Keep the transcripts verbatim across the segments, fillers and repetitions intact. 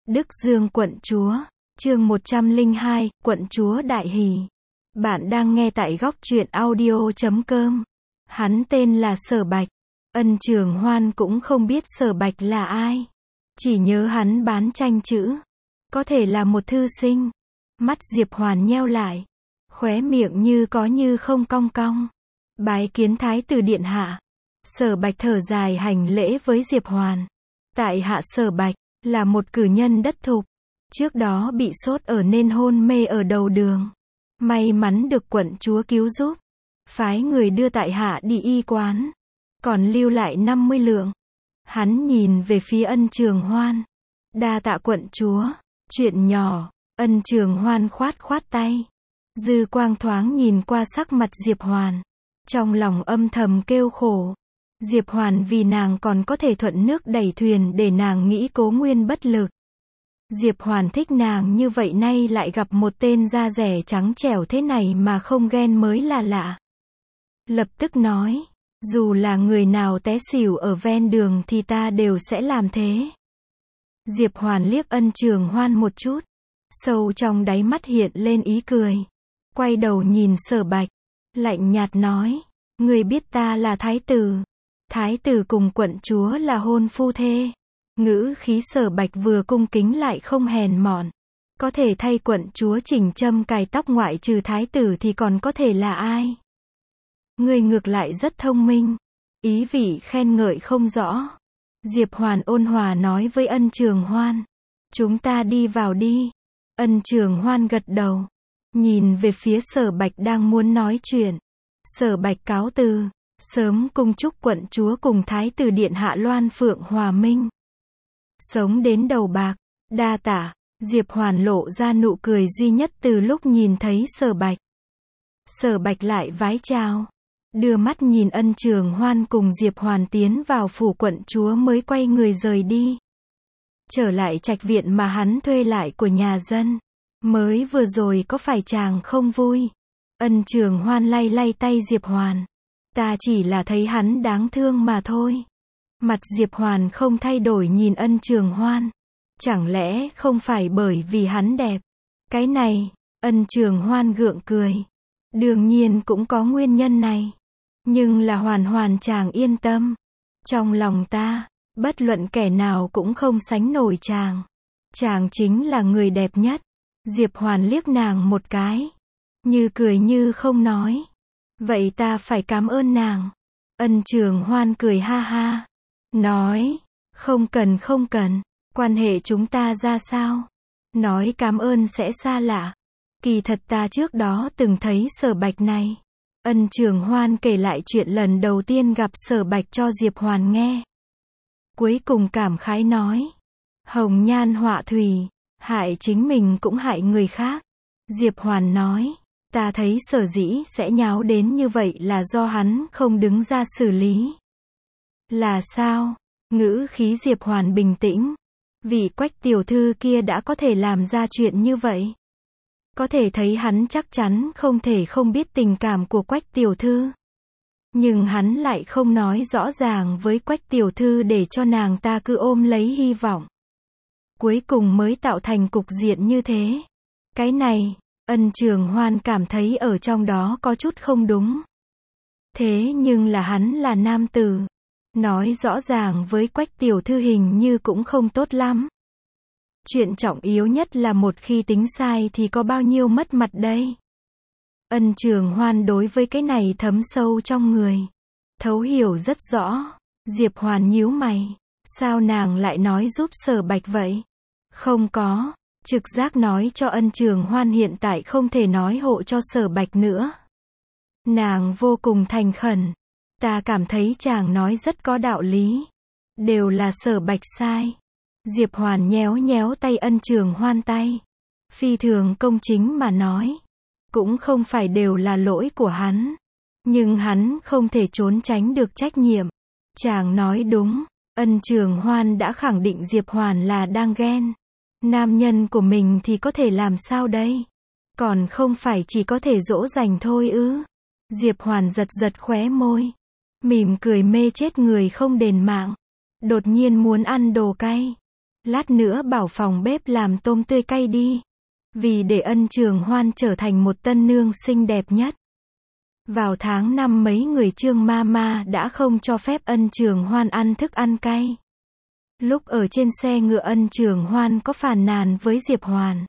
Đức Dương quận chúa, chương một trăm lẻ hai, quận chúa đại hỷ. Bạn đang nghe tại góc truyện audio chấm com. Hắn tên là Sở Bạch. Ân Trường Hoan cũng không biết Sở Bạch là ai. Chỉ nhớ hắn bán tranh chữ. Có thể là một thư sinh. Mắt Diệp Hoàn nheo lại. Khóe miệng như có như không cong cong. Bái kiến Thái tử điện hạ. Sở Bạch thở dài hành lễ với Diệp Hoàn. Tại hạ Sở Bạch là một cử nhân đất thục. Trước đó bị sốt ở nên hôn mê ở đầu đường. May mắn được quận chúa cứu giúp. Phái người đưa tại hạ đi y quán. Còn lưu lại năm mươi lượng. Hắn nhìn về phía Ân Trường Hoan. Đa tạ quận chúa. Chuyện nhỏ. Ân Trường Hoan khoát khoát tay. Dư quang thoáng nhìn qua sắc mặt Diệp Hoàn. Trong lòng âm thầm kêu khổ. Diệp Hoàn vì nàng còn có thể thuận nước đẩy thuyền để nàng nghĩ Cố Nguyên bất lực. Diệp Hoàn thích nàng như vậy nay lại gặp một tên da rẻ trắng trẻo thế này mà không ghen mới là lạ. Lập tức nói, dù là người nào té xỉu ở ven đường thì ta đều sẽ làm thế. Diệp Hoàn liếc Ân Trường Hoan một chút. Sâu trong đáy mắt hiện lên ý cười. Quay đầu nhìn Sở Bạch. Lạnh nhạt nói, người biết ta là thái tử. Thái tử cùng quận chúa là hôn phu thê. Ngữ khí Sở Bạch vừa cung kính lại không hèn mọn. Có thể thay quận chúa chỉnh châm cài tóc ngoại trừ thái tử thì còn có thể là ai? Người ngược lại rất thông minh. Ý vị khen ngợi không rõ. Diệp Hoàn ôn hòa nói với Ân Trường Hoan. Chúng ta đi vào đi. Ân Trường Hoan gật đầu. Nhìn về phía Sở Bạch đang muốn nói chuyện. Sở Bạch cáo từ. Sớm cung chúc quận chúa cùng thái tử điện hạ Loan Phượng hòa minh. Sống đến đầu bạc. Đa tạ. Diệp Hoàn lộ ra nụ cười duy nhất từ lúc nhìn thấy Sở Bạch. Sở Bạch lại vái chào. Đưa mắt nhìn Ân Trường Hoan cùng Diệp Hoàn tiến vào phủ quận chúa mới quay người rời đi. Trở lại trạch viện mà hắn thuê lại của nhà dân. Mới vừa rồi có phải chàng không vui? Ân Trường Hoan lay lay tay Diệp Hoàn. Ta chỉ là thấy hắn đáng thương mà thôi. Mặt Diệp Hoàn không thay đổi nhìn Ân Trường Hoan. Chẳng lẽ không phải bởi vì hắn đẹp? Cái này, Ân Trường Hoan gượng cười. Đương nhiên cũng có nguyên nhân này. Nhưng là Hoàn Hoàn chàng yên tâm. Trong lòng ta, bất luận kẻ nào cũng không sánh nổi chàng. Chàng chính là người đẹp nhất. Diệp Hoàn liếc nàng một cái. Như cười như không nói. Vậy ta phải cảm ơn nàng. Ân Trường Hoan cười ha ha. Nói, không cần không cần. Quan hệ chúng ta ra sao? Nói cảm ơn sẽ xa lạ. Kỳ thật ta trước đó từng thấy Sở Bạch này. Ân Trường Hoan kể lại chuyện lần đầu tiên gặp Sở Bạch cho Diệp Hoàn nghe. Cuối cùng cảm khái nói. Hồng nhan họa thủy. Hại chính mình cũng hại người khác. Diệp Hoàn nói. Ta thấy Sở dĩ sẽ nháo đến như vậy là do hắn không đứng ra xử lý. Là sao? Ngữ khí Diệp Hoàn bình tĩnh. Vị Quách tiểu thư kia đã có thể làm ra chuyện như vậy. Có thể thấy hắn chắc chắn không thể không biết tình cảm của Quách tiểu thư. Nhưng hắn lại không nói rõ ràng với Quách tiểu thư để cho nàng ta cứ ôm lấy hy vọng. Cuối cùng mới tạo thành cục diện như thế. Cái này, Ân Trường Hoan cảm thấy ở trong đó có chút không đúng. Thế nhưng là hắn là nam tử. Nói rõ ràng với Quách tiểu thư hình như cũng không tốt lắm. Chuyện trọng yếu nhất là một khi tính sai thì có bao nhiêu mất mặt đây. Ân Trường Hoan đối với cái này thấm sâu trong người. Thấu hiểu rất rõ. Diệp Hoàn nhíu mày. Sao nàng lại nói giúp Sở Bạch vậy? Không có. Trực giác nói cho Ân Trường Hoan hiện tại không thể nói hộ cho Sở Bạch nữa. Nàng vô cùng thành khẩn. Ta cảm thấy chàng nói rất có đạo lý. Đều là Sở Bạch sai. Diệp Hoàn nhéo nhéo tay Ân Trường Hoan tay. Phi thường công chính mà nói. Cũng không phải đều là lỗi của hắn. Nhưng hắn không thể trốn tránh được trách nhiệm. Chàng nói đúng. Ân Trường Hoan đã khẳng định Diệp Hoàn là đang ghen. Nam nhân của mình thì có thể làm sao đây? Còn không phải chỉ có thể dỗ dành thôi ư? Diệp Hoàn giật giật khóe môi. Mỉm cười mê chết người không đền mạng. Đột nhiên muốn ăn đồ cay. Lát nữa bảo phòng bếp làm tôm tươi cay đi. Vì để Ân Trường Hoan trở thành một tân nương xinh đẹp nhất. Vào tháng năm mấy người Trương Mama đã không cho phép Ân Trường Hoan ăn thức ăn cay. Lúc ở trên xe ngựa Ân Trường Hoan có phàn nàn với Diệp Hoàn.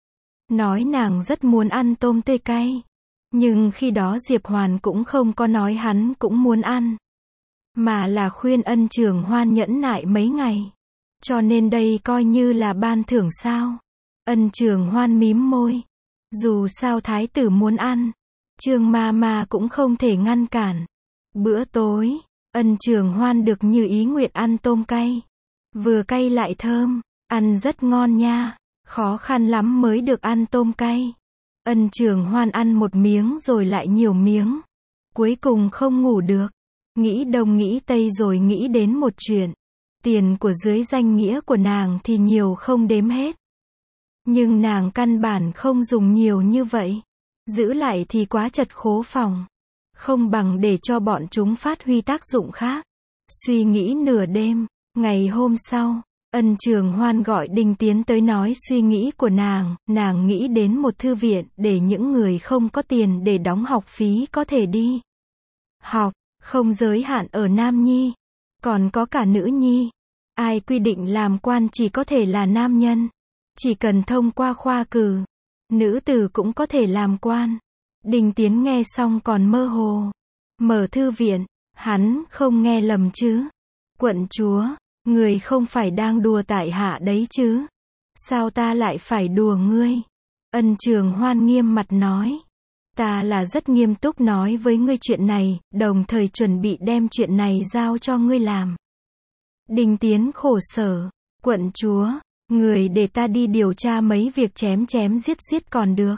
Nói nàng rất muốn ăn tôm tươi cay. Nhưng khi đó Diệp Hoàn cũng không có nói hắn cũng muốn ăn. Mà là khuyên Ân Trường Hoan nhẫn nại mấy ngày. Cho nên đây coi như là ban thưởng sao. Ân Trường Hoan mím môi. Dù sao thái tử muốn ăn. Trương Mama cũng không thể ngăn cản. Bữa tối, Ân Trường Hoan được như ý nguyện ăn tôm cay. Vừa cay lại thơm, ăn rất ngon nha. Khó khăn lắm mới được ăn tôm cay. Ân Trường Hoan ăn một miếng rồi lại nhiều miếng. Cuối cùng không ngủ được. Nghĩ đông nghĩ tây rồi nghĩ đến một chuyện. Tiền của dưới danh nghĩa của nàng thì nhiều không đếm hết. Nhưng nàng căn bản không dùng nhiều như vậy. Giữ lại thì quá chật khố phòng. Không bằng để cho bọn chúng phát huy tác dụng khác. Suy nghĩ nửa đêm, ngày hôm sau, Ân Trường Hoan gọi Đinh Tiến tới nói suy nghĩ của nàng. Nàng nghĩ đến một thư viện để những người không có tiền để đóng học phí có thể đi học, không giới hạn ở nam nhi, còn có cả nữ nhi. Ai quy định làm quan chỉ có thể là nam nhân, chỉ cần thông qua khoa cử, nữ tử cũng có thể làm quan. Đinh Tiến nghe xong còn mơ hồ. Mở thư viện, hắn không nghe lầm chứ? Quận chúa, người không phải đang đùa tại hạ đấy chứ? Sao ta lại phải đùa ngươi? Ân Trường Hoan nghiêm mặt nói. Ta là rất nghiêm túc nói với ngươi chuyện này, đồng thời chuẩn bị đem chuyện này giao cho ngươi làm. Đinh Tiến khổ sở. Quận chúa, người để ta đi điều tra mấy việc chém chém giết giết còn được.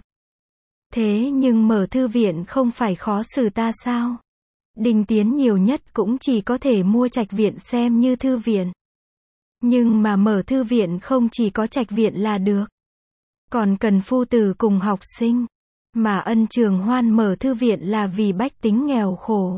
Thế nhưng mở thư viện không phải khó xử ta sao? Đinh Tiến nhiều nhất cũng chỉ có thể mua trạch viện xem như thư viện. Nhưng mà mở thư viện không chỉ có trạch viện là được. Còn cần phu tử cùng học sinh. Mà Ân Trường Hoan mở thư viện là vì bách tính nghèo khổ.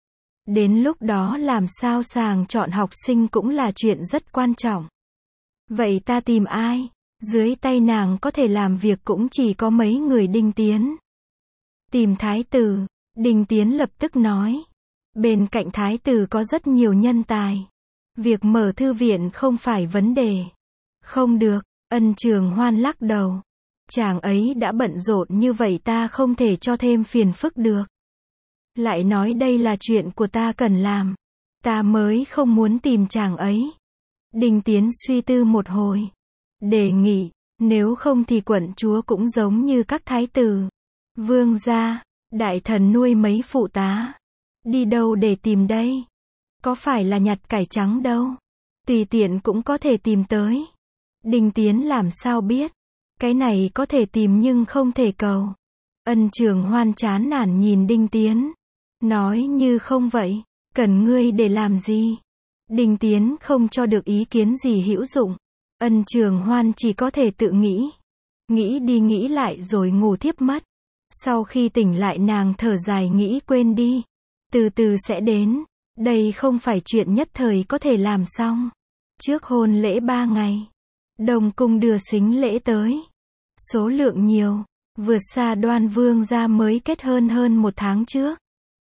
Đến lúc đó làm sao sàng chọn học sinh cũng là chuyện rất quan trọng. Vậy ta tìm ai? Dưới tay nàng có thể làm việc cũng chỉ có mấy người. Đinh Tiến. Tìm thái tử. Đinh Tiến lập tức nói. Bên cạnh thái tử có rất nhiều nhân tài. Việc mở thư viện không phải vấn đề. Không được, Ân Trường Hoan lắc đầu. Chàng ấy đã bận rộn như vậy ta không thể cho thêm phiền phức được. Lại nói đây là chuyện của ta cần làm. Ta mới không muốn tìm chàng ấy. Đinh Tiến suy tư một hồi. Đề nghị, nếu không thì quận chúa cũng giống như các thái tử. Vương gia, đại thần nuôi mấy phụ tá. Đi đâu để tìm đây? Có phải là nhặt cải trắng đâu. Tùy tiện cũng có thể tìm tới. Đinh Tiến làm sao biết? Cái này có thể tìm nhưng không thể cầu. Ân Trường Hoan chán nản nhìn Đinh Tiến. Nói như không vậy. Cần ngươi để làm gì? Đinh Tiến không cho được ý kiến gì hữu dụng. Ân Trường Hoan chỉ có thể tự nghĩ. Nghĩ đi nghĩ lại rồi ngủ thiếp mất. Sau khi tỉnh lại nàng thở dài nghĩ quên đi. Từ từ sẽ đến. Đây không phải chuyện nhất thời có thể làm xong. Trước hôn lễ ba ngày. Đồng cung đưa sính lễ tới. Số lượng nhiều. Vượt xa Đoan Vương gia mới kết hơn hơn một tháng trước.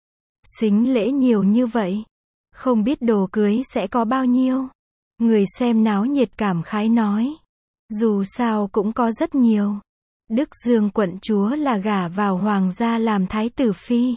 Sính lễ nhiều như vậy. Không biết đồ cưới sẽ có bao nhiêu. Người xem náo nhiệt cảm khái nói. Dù sao cũng có rất nhiều. Đức Dương quận chúa là gả vào hoàng gia làm thái tử phi.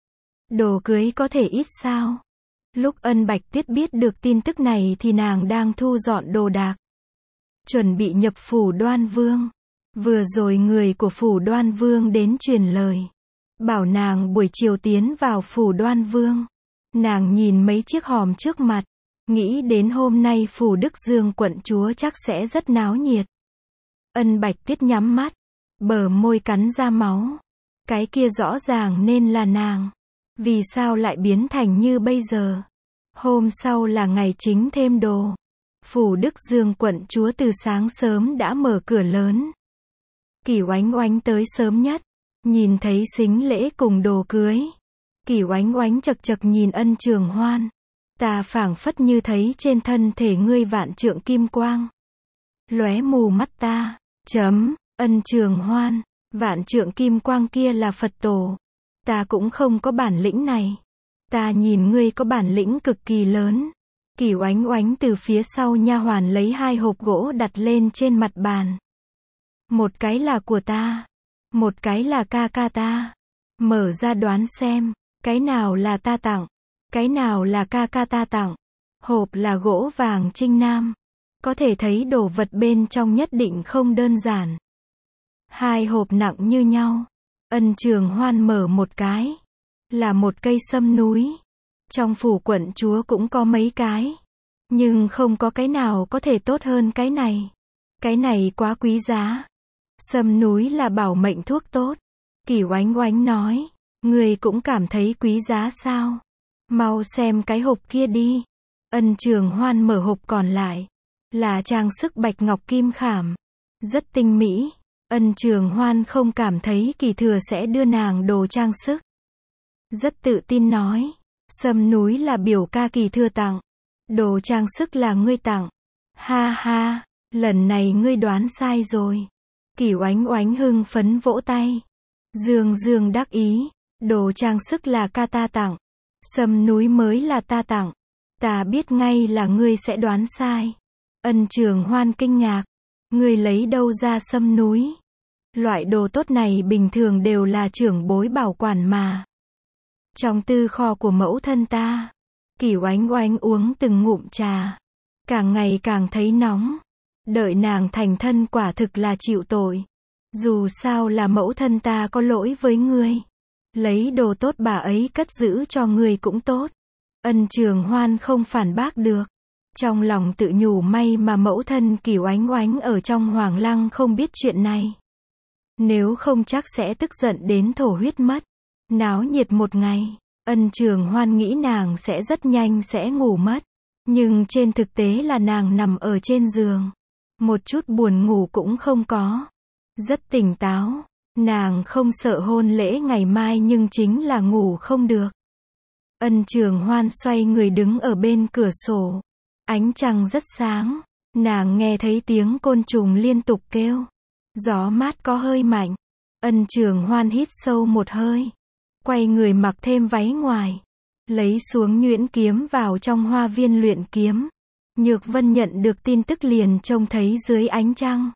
Đồ cưới có thể ít sao? Lúc Ân Bạch Tuyết biết được tin tức này thì nàng đang thu dọn đồ đạc. Chuẩn bị nhập phủ Đoan Vương. Vừa rồi người của phủ Đoan Vương đến truyền lời. Bảo nàng buổi chiều tiến vào phủ Đoan Vương. Nàng nhìn mấy chiếc hòm trước mặt. Nghĩ đến hôm nay phủ Đức Dương quận chúa chắc sẽ rất náo nhiệt. Ân Bạch Tuyết nhắm mắt. Bờ môi cắn ra máu. Cái kia rõ ràng nên là nàng. Vì sao lại biến thành như bây giờ? Hôm sau là ngày chính thêm đồ. Phủ Đức Dương quận chúa từ sáng sớm đã mở cửa lớn. Kỷ Oánh Oánh tới sớm nhất. Nhìn thấy sính lễ cùng đồ cưới. Kỷ Oánh Oánh chật chật nhìn Ân Trường Hoan. Ta phảng phất như thấy trên thân thể ngươi vạn trượng kim quang. lóe mù mắt ta. Chấm, Ân Trường Hoan, vạn trượng kim quang kia là Phật tổ. Ta cũng không có bản lĩnh này. Ta nhìn ngươi có bản lĩnh cực kỳ lớn. Kỳ Oánh Oánh từ phía sau nha hoàn lấy hai hộp gỗ đặt lên trên mặt bàn. Một cái là của ta, một cái là ca ca ta. Mở ra đoán xem, cái nào là ta tặng, cái nào là ca ca ta tặng. Hộp là gỗ vàng trinh nam. Có thể thấy đồ vật bên trong nhất định không đơn giản. Hai hộp nặng như nhau. Ân Trường Hoan mở một cái, là một cây sâm núi. Trong phủ quận chúa cũng có mấy cái, nhưng không có cái nào có thể tốt hơn cái này. Cái này quá quý giá. Sâm núi là bảo mệnh thuốc tốt. Kỳ Oánh Oánh nói, người cũng cảm thấy quý giá sao? Mau xem cái hộp kia đi. Ân Trường Hoan mở hộp còn lại, là trang sức bạch ngọc kim khảm, rất tinh mỹ. Ân Trường Hoan không cảm thấy Kỳ Thừa sẽ đưa nàng đồ trang sức. Rất tự tin nói, sâm núi là biểu ca Kỳ Thừa tặng, đồ trang sức là ngươi tặng. Ha ha, lần này ngươi đoán sai rồi. Kỳ Oánh Oánh hưng phấn vỗ tay. Dương dương đắc ý, đồ trang sức là ca ta tặng, sâm núi mới là ta tặng. Ta biết ngay là ngươi sẽ đoán sai. Ân Trường Hoan kinh ngạc, ngươi lấy đâu ra sâm núi? Loại đồ tốt này bình thường đều là trưởng bối bảo quản mà. Trong tư kho của mẫu thân ta. Kỳ Oánh Oánh uống từng ngụm trà, càng ngày càng thấy nóng. Đợi nàng thành thân quả thực là chịu tội. Dù sao là mẫu thân ta có lỗi với ngươi. Lấy đồ tốt bà ấy cất giữ cho ngươi cũng tốt. Ân Trường Hoan không phản bác được. Trong lòng tự nhủ may mà mẫu thân Kỳ Oánh Oánh ở trong Hoàng Lăng không biết chuyện này. Nếu không chắc sẽ tức giận đến thổ huyết mất. Náo nhiệt một ngày, Ân Trường Hoan nghĩ nàng sẽ rất nhanh sẽ ngủ mất. Nhưng trên thực tế là nàng nằm ở trên giường. Một chút buồn ngủ cũng không có. Rất tỉnh táo. Nàng không sợ hôn lễ ngày mai nhưng chính là ngủ không được. Ân Trường Hoan xoay người đứng ở bên cửa sổ. Ánh trăng rất sáng. Nàng nghe thấy tiếng côn trùng liên tục kêu. Gió mát có hơi mạnh. Ân Trường Hoan hít sâu một hơi. Quay người mặc thêm váy ngoài. Lấy xuống nhuyễn kiếm vào trong hoa viên luyện kiếm. Nhược Vân nhận được tin tức liền trông thấy dưới ánh trăng.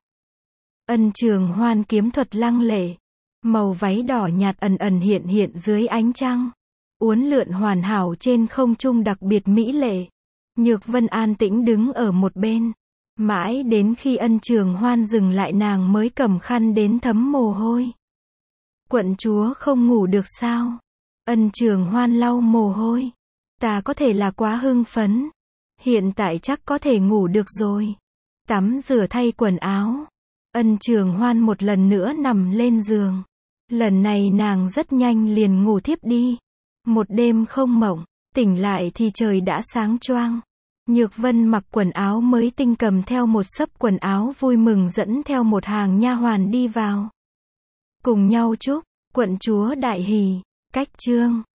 Ân Trường Hoan kiếm thuật lăng lệ. Màu váy đỏ nhạt ẩn ẩn hiện hiện dưới ánh trăng. Uốn lượn hoàn hảo trên không trung đặc biệt mỹ lệ. Nhược Vân an tĩnh đứng ở một bên. Mãi đến khi Ân Trường Hoan dừng lại nàng mới cầm khăn đến thấm mồ hôi. Quận chúa không ngủ được sao? Ân Trường Hoan lau mồ hôi. Ta có thể là quá hưng phấn. Hiện tại chắc có thể ngủ được rồi. Tắm rửa thay quần áo. Ân Trường Hoan một lần nữa nằm lên giường. Lần này nàng rất nhanh liền ngủ thiếp đi. Một đêm không mộng, tỉnh lại thì trời đã sáng choang. Nhược Vân mặc quần áo mới tinh cầm theo một xấp quần áo vui mừng dẫn theo một hàng nha hoàn đi vào. Cùng nhau chúc, quận chúa đại hỷ, cách chương.